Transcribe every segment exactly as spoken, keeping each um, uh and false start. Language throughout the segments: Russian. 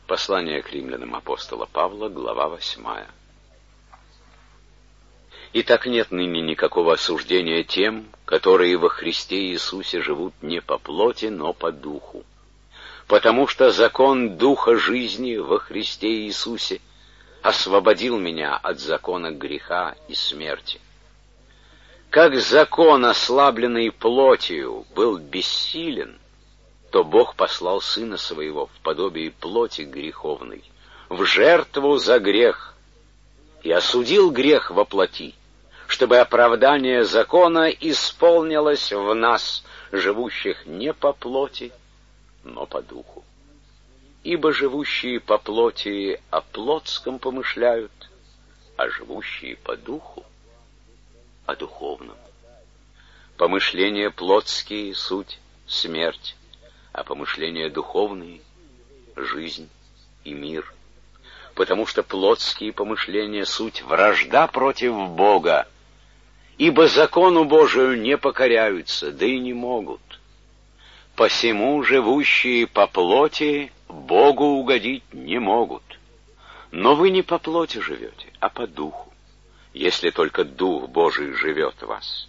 Послание к римлянам апостола Павла, глава восьмая. Итак, нет ныне никакого осуждения тем, которые во Христе Иисусе живут не по плоти, но по духу. Потому что закон духа жизни во Христе Иисусе освободил меня от закона греха и смерти. Как закон, ослабленный плотью, был бессилен, то Бог послал Сына Своего в подобие плоти греховной, в жертву за грех, и осудил грех во плоти, чтобы оправдание закона исполнилось в нас, живущих не по плоти, но по духу. Ибо живущие по плоти о плотском помышляют, а живущие по духу о духовном. Помышления плотские — суть смерть, а помышления духовные — жизнь и мир. Потому что плотские помышления — суть вражда против Бога, ибо закону Божию не покоряются, да и не могут. Посему живущие по плоти Богу угодить не могут. Но вы не по плоти живете, а по духу, если только Дух Божий живет в вас.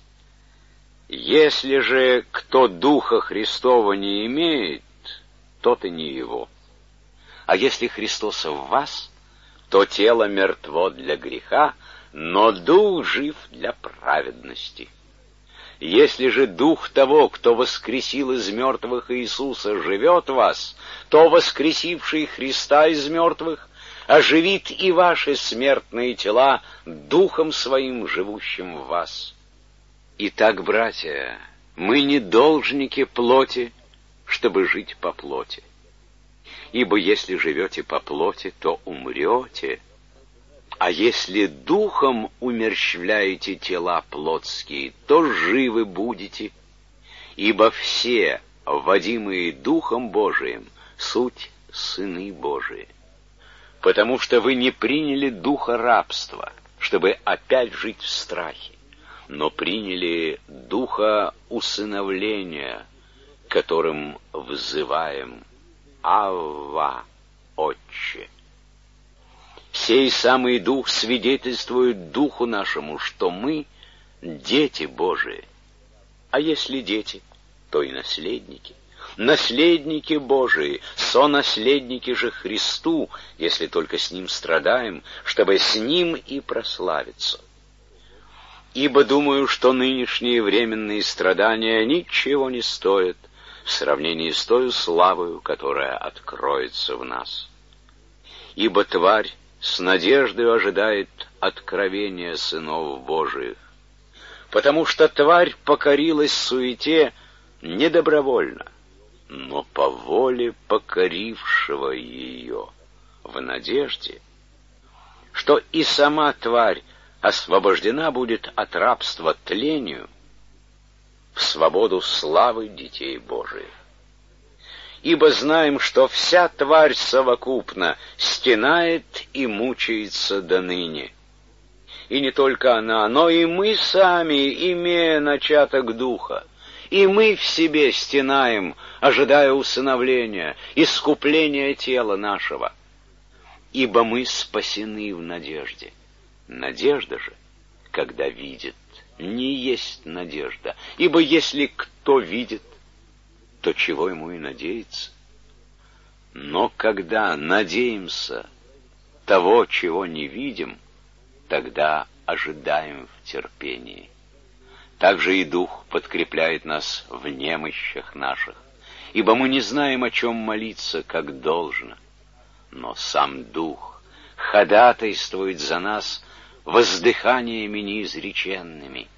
Если же кто Духа Христова не имеет, тот и не его. А если Христос в вас, то тело мертво для греха, но Дух жив для праведности. Если же Дух того, кто воскресил из мертвых Иисуса, живет в вас, то воскресивший Христа из мертвых оживит и ваши смертные тела Духом Своим, живущим в вас. Итак, братья, мы не должники плоти, чтобы жить по плоти. Ибо если живете по плоти, то умрете, а если духом умерщвляете тела плотские, то живы будете. Ибо все, водимые Духом Божиим, суть сыны Божии. Потому что вы не приняли духа рабства, чтобы опять жить в страхе, но приняли духа усыновления, которым взываем: Авва, Отче. Сей самый Дух свидетельствует Духу нашему, что мы дети Божии. А если дети, то и наследники. Наследники Божии, сонаследники же Христу, если только с Ним страдаем, чтобы с Ним и прославиться. Ибо думаю, что нынешние временные страдания ничего не стоят в сравнении с той славою, которая откроется в нас. Ибо тварь с надеждой ожидает откровения сынов Божиих, потому что тварь покорилась суете не добровольно, но по воле покорившего ее, в надежде, что и сама тварь освобождена будет от рабства тлению в свободу славы детей Божиих. Ибо знаем, что вся тварь совокупно стенает и мучается до ныне. И не только она, но и мы сами, имея начаток духа, и мы в себе стенаем, ожидая усыновления, искупления тела нашего. Ибо мы спасены в надежде. Надежда же, когда видит, не есть надежда. Ибо если кто видит, то чего ему и надеяться? Но когда надеемся того, чего не видим, тогда ожидаем в терпении. Также и Дух подкрепляет нас в немощах наших, ибо мы не знаем, о чем молиться, как должно. Но сам Дух ходатайствует за нас воздыханиями неизреченными.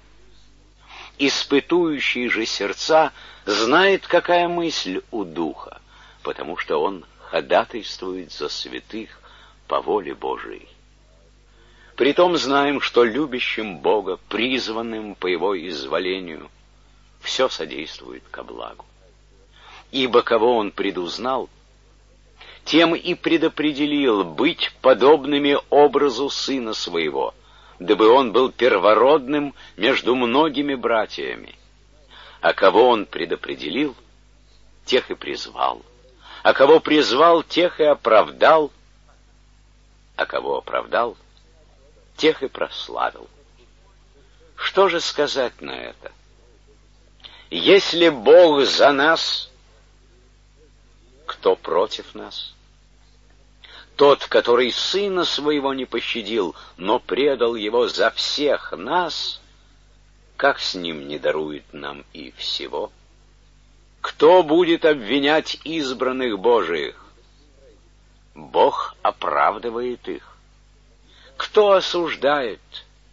Испытующий же сердца знает, какая мысль у Духа, потому что он ходатайствует за святых по воле Божией. Притом знаем, что любящим Бога, призванным по Его изволению, все содействует ко благу. Ибо кого Он предузнал, тем и предопределил быть подобными образу Сына Своего, дабы Он был первородным между многими братьями. А кого Он предопределил, тех и призвал. а кого призвал, тех и оправдал, а кого оправдал, тех и прославил. Что же сказать на это? Если Бог за нас, кто против нас? Тот, который Сына Своего не пощадил, но предал Его за всех нас, как с Ним не дарует нам и всего? Кто будет обвинять избранных Божиих? Бог оправдывает их. Кто осуждает?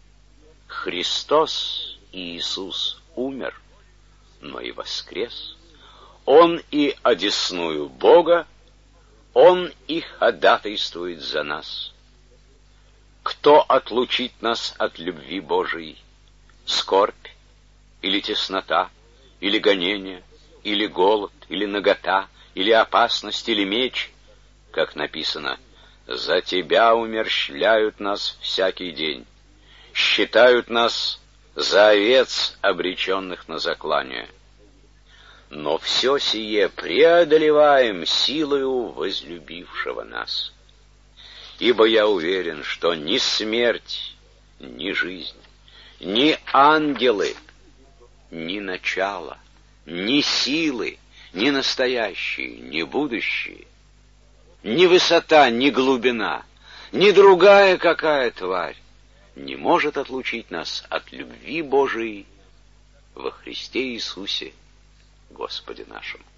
Христос Иисус умер, но и воскрес. Он и одесную Бога, Он и ходатайствует за нас. Кто отлучит нас от любви Божией? Скорбь, или теснота, или гонение, или голод, или нагота, или опасность, или меч? Как написано: «За Тебя умерщвляют нас всякий день, считают нас за овец, обреченных на заклание. Но все сие преодолеваем силою возлюбившего нас. Ибо я уверен, что ни смерть, ни жизнь, ни ангелы, ни начало, ни силы, ни настоящие, ни будущие, ни высота, ни глубина, ни другая какая тварь не может отлучить нас от любви Божией во Христе Иисусе, Господе нашему».